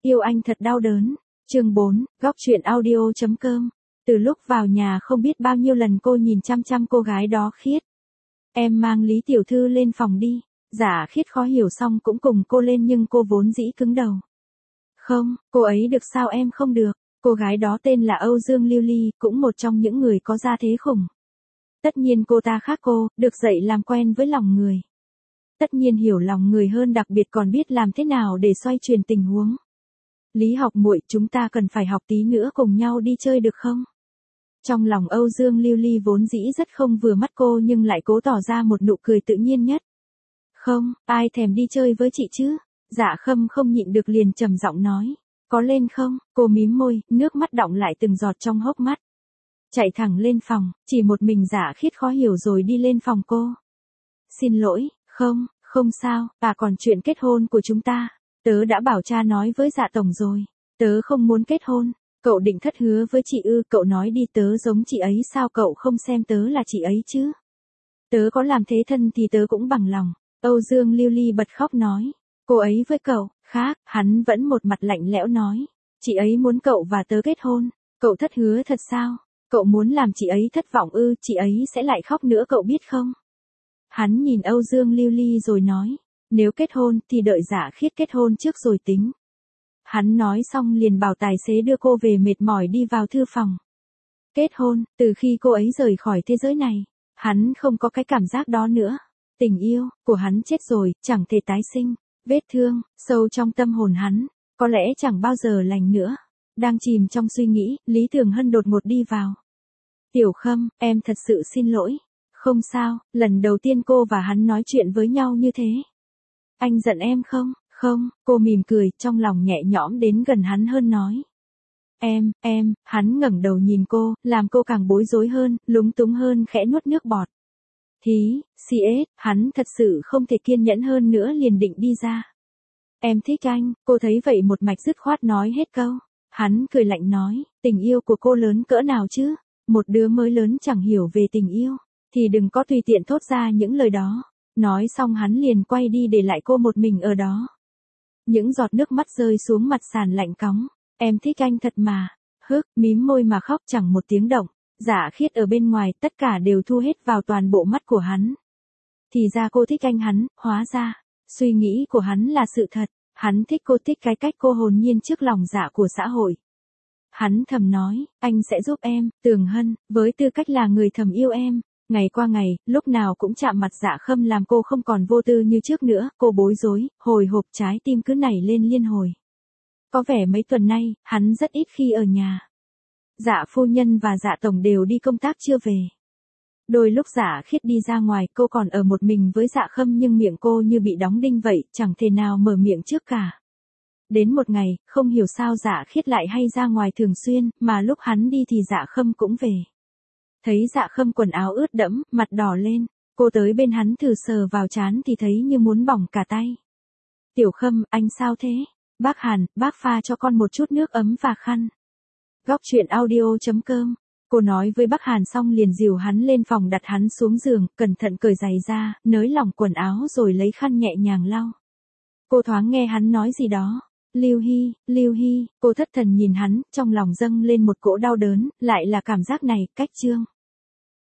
Yêu anh thật đau đớn. Chương 4, góc truyện audio.com. Từ lúc vào nhà không biết bao nhiêu lần cô nhìn chăm chăm cô gái đó Khiết. Em mang Lý tiểu thư lên phòng đi. Dạ Khiết khó hiểu xong cũng cùng cô lên nhưng cô vốn dĩ cứng đầu. Không, cô ấy được sao em không được. Cô gái đó tên là Âu Dương Lưu Ly, cũng một trong những người có gia thế khủng. Tất nhiên cô ta khác cô, được dạy làm quen với lòng người. Tất nhiên hiểu lòng người hơn, đặc biệt còn biết làm thế nào để xoay chuyển tình huống. Lý học muội, chúng ta cần phải học tí nữa cùng nhau đi chơi được không? Trong lòng Âu Dương Lưu Ly vốn dĩ rất không vừa mắt cô nhưng lại cố tỏ ra một nụ cười tự nhiên nhất. Không, ai thèm đi chơi với chị chứ? Dạ Khâm không nhịn được liền trầm giọng nói. Có lên không? Cô mím môi, nước mắt đọng lại từng giọt trong hốc mắt. Chạy thẳng lên phòng, chỉ một mình Dạ Khiết khó hiểu rồi đi lên phòng cô. Xin lỗi, không sao, còn chuyện kết hôn của chúng ta. Tớ đã bảo cha nói với Dạ tổng rồi. Tớ không muốn kết hôn. Cậu định thất hứa với chị ư? Cậu nói đi, tớ giống chị ấy sao? Cậu không xem tớ là chị ấy chứ? Tớ có làm thế thân thì tớ cũng bằng lòng. Âu Dương Lưu Ly bật khóc nói. Cô ấy với cậu, khác, hắn vẫn một mặt lạnh lẽo nói. Chị ấy muốn cậu và tớ kết hôn. Cậu thất hứa thật sao? Cậu muốn làm chị ấy thất vọng ư? Chị ấy sẽ lại khóc nữa cậu biết không? Hắn nhìn Âu Dương Lưu Ly rồi nói. Nếu kết hôn thì đợi Dạ Khiết kết hôn trước rồi tính. Hắn nói xong liền bảo tài xế đưa cô về, mệt mỏi đi vào thư phòng. Kết hôn, từ khi cô ấy rời khỏi thế giới này, hắn không có cái cảm giác đó nữa. Tình yêu của hắn chết rồi, chẳng thể tái sinh. Vết thương sâu trong tâm hồn hắn, có lẽ chẳng bao giờ lành nữa. Đang chìm trong suy nghĩ, Lý Thường Hân đột ngột đi vào. Tiểu Khâm, em thật sự xin lỗi. Không sao, lần đầu tiên cô và hắn nói chuyện với nhau như thế. Anh giận em không? Không, cô mỉm cười, trong lòng nhẹ nhõm đến gần hắn hơn nói. Hắn ngẩng đầu nhìn cô, làm cô càng bối rối hơn, lúng túng hơn, khẽ nuốt nước bọt. Hắn thật sự không thể kiên nhẫn hơn nữa liền định đi ra. Em thích anh, cô thấy vậy một mạch dứt khoát nói hết câu. Hắn cười lạnh nói, tình yêu của cô lớn cỡ nào chứ? Một đứa mới lớn chẳng hiểu về tình yêu, thì đừng có tùy tiện thốt ra những lời đó. Nói xong hắn liền quay đi để lại cô một mình ở đó. Những giọt nước mắt rơi xuống mặt sàn lạnh cóng. Em thích anh thật mà. Mím môi mà khóc chẳng một tiếng động. Dạ Khiết ở bên ngoài tất cả đều thu hết vào toàn bộ mắt của hắn. Thì ra cô thích anh hắn, hóa ra, suy nghĩ của hắn là sự thật. Hắn thích cô, thích cái cách cô hồn nhiên trước lòng dạ của xã hội. Hắn thầm nói, anh sẽ giúp em, Tường Hân, với tư cách là người thầm yêu em. Ngày qua ngày, lúc nào cũng chạm mặt Dạ Khâm làm cô không còn vô tư như trước nữa, cô bối rối, hồi hộp, trái tim cứ nảy lên liên hồi. Có vẻ mấy tuần nay, hắn rất ít khi ở nhà. Dạ phu nhân và Dạ tổng đều đi công tác chưa về. Đôi lúc Dạ Khiết đi ra ngoài, cô còn ở một mình với Dạ Khâm nhưng miệng cô như bị đóng đinh vậy, chẳng thể nào mở miệng trước cả. Đến một ngày, không hiểu sao Dạ Khiết lại hay ra ngoài thường xuyên, mà lúc hắn đi thì Dạ Khâm cũng về. Thấy Dạ Khâm quần áo ướt đẫm, mặt đỏ lên, cô tới bên hắn thử sờ vào trán thì thấy như muốn bỏng cả tay. Tiểu Khâm, anh sao thế? Bác Hàn, bác pha cho con một chút nước ấm và khăn. Góc truyện audio.com. Cô nói với bác Hàn xong liền dìu hắn lên phòng, đặt hắn xuống giường, cẩn thận cởi giày ra, nới lỏng quần áo rồi lấy khăn nhẹ nhàng lau. Cô thoáng nghe hắn nói gì đó. Lưu Hy, cô thất thần nhìn hắn, trong lòng dâng lên một cỗ đau đớn, lại là cảm giác này, cách Trương.